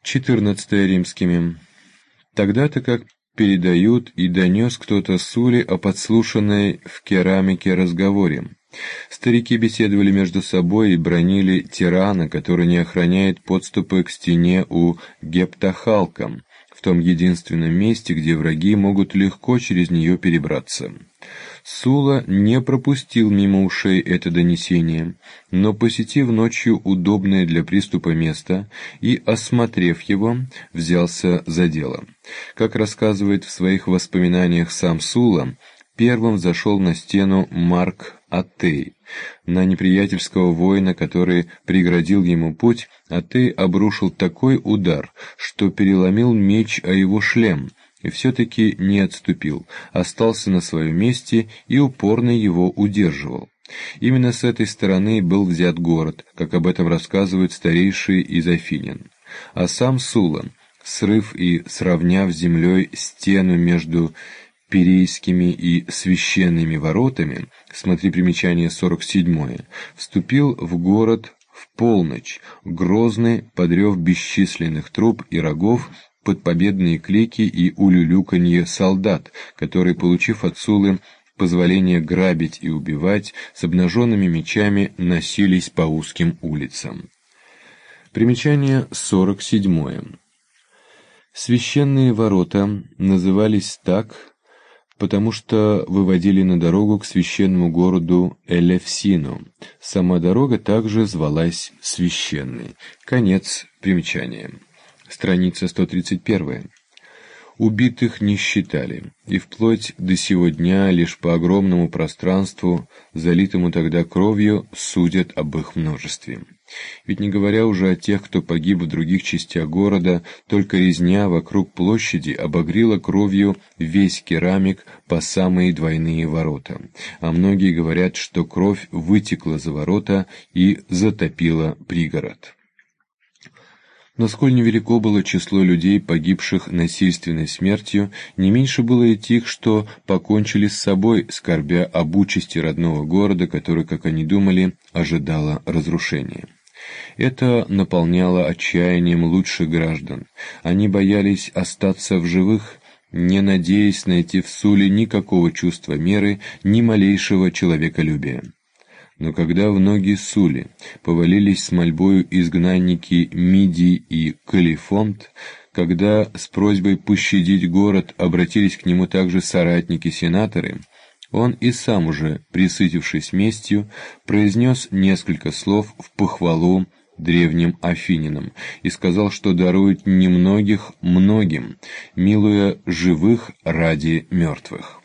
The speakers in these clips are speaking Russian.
14 римскими. Тогда-то, как передают, и донес кто-то Суле о подслушанной в керамике разговоре. Старики беседовали между собой и бранили тирана, который не охраняет подступы к стене у Гептахалка, в том единственном месте, где враги могут легко через нее перебраться. Сула не пропустил мимо ушей это донесение, но, посетив ночью удобное для приступа место и осмотрев его, взялся за дело. Как рассказывает в своих воспоминаниях сам Сула, первым зашел на стену Марк Аттей. На неприятельского воина, который преградил ему путь, Аттей обрушил такой удар, что переломил меч о его шлем, и все-таки не отступил, остался на своем месте и упорно его удерживал. Именно с этой стороны был взят город, как об этом рассказывают старейшие из афинян. А сам Сула, срыв и сравняв с землей стену между Пирейскими и священными воротами, смотри примечание 47, вступил в город в полночь, грозный, подрев бесчисленных труб и рогов, под победные клики и улюлюканье солдат, которые, получив от Сулы позволение грабить и убивать, с обнаженными мечами носились по узким улицам. Примечание 47. Священные ворота назывались так, потому что выводили на дорогу к священному городу Элевсину. Сама дорога также звалась Священной. Конец примечания. Страница 131. Убитых не считали, и вплоть до сего дня лишь по огромному пространству, залитому тогда кровью, судят об их множестве. Ведь не говоря уже о тех, кто погиб в других частях города, только резня вокруг площади обогрела кровью весь керамик по самые двойные ворота. А многие говорят, что кровь вытекла за ворота и затопила пригород. Но сколь невелико было число людей, погибших насильственной смертью, не меньше было и тех, что покончили с собой, скорбя об участи родного города, который, как они думали, ожидало разрушения. Это наполняло отчаянием лучших граждан. Они боялись остаться в живых, не надеясь найти в Суле никакого чувства меры, ни малейшего человеколюбия. Но когда в ноги Сули повалились с мольбою изгнанники Мидий и Калифонт, когда с просьбой пощадить город обратились к нему также соратники-сенаторы, он и сам уже, присытившись местью, произнес несколько слов в похвалу древним афинянам и сказал, что дарует немногих многим, милуя живых ради мертвых.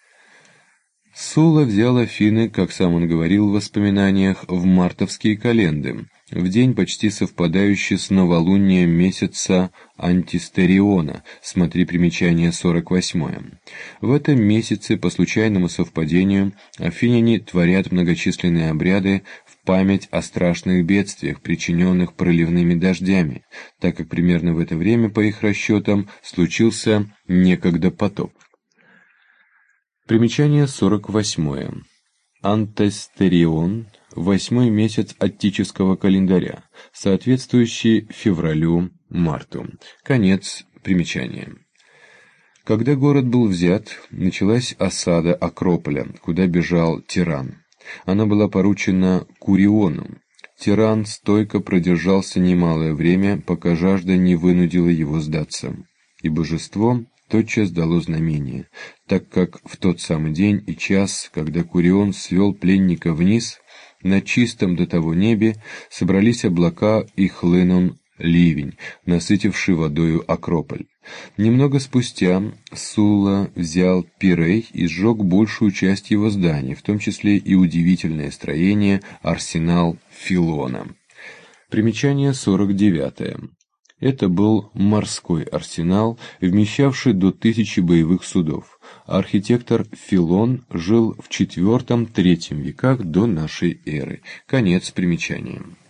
Сула взял Афины, как сам он говорил в воспоминаниях, в мартовские календы, в день, почти совпадающий с новолунием месяца Антистериона, смотри примечание 48. В этом месяце, по случайному совпадению, афиняне творят многочисленные обряды в память о страшных бедствиях, причиненных проливными дождями, так как примерно в это время, по их расчетам, случился некогда потоп. Примечание 48. Антестерион – 8-й месяц аттического календаря, соответствующий февралю-марту. Конец примечания. Когда город был взят, началась осада Акрополя, куда бежал тиран. Она была поручена Куриону. Тиран стойко продержался немалое время, пока жажда не вынудила его сдаться. И божество тотчас дало знамение, так как в тот самый день и час, когда Курион свел пленника вниз, на чистом до того небе собрались облака и хлынул ливень, насытивший водою Акрополь. Немного спустя Сула взял Пирей и сжег большую часть его зданий, в том числе и удивительное строение арсенал Филона. Примечание 49. Это был морской арсенал, вмещавший до 1000 боевых судов. Архитектор Филон жил в IV-III веках до нашей эры. Конец примечания.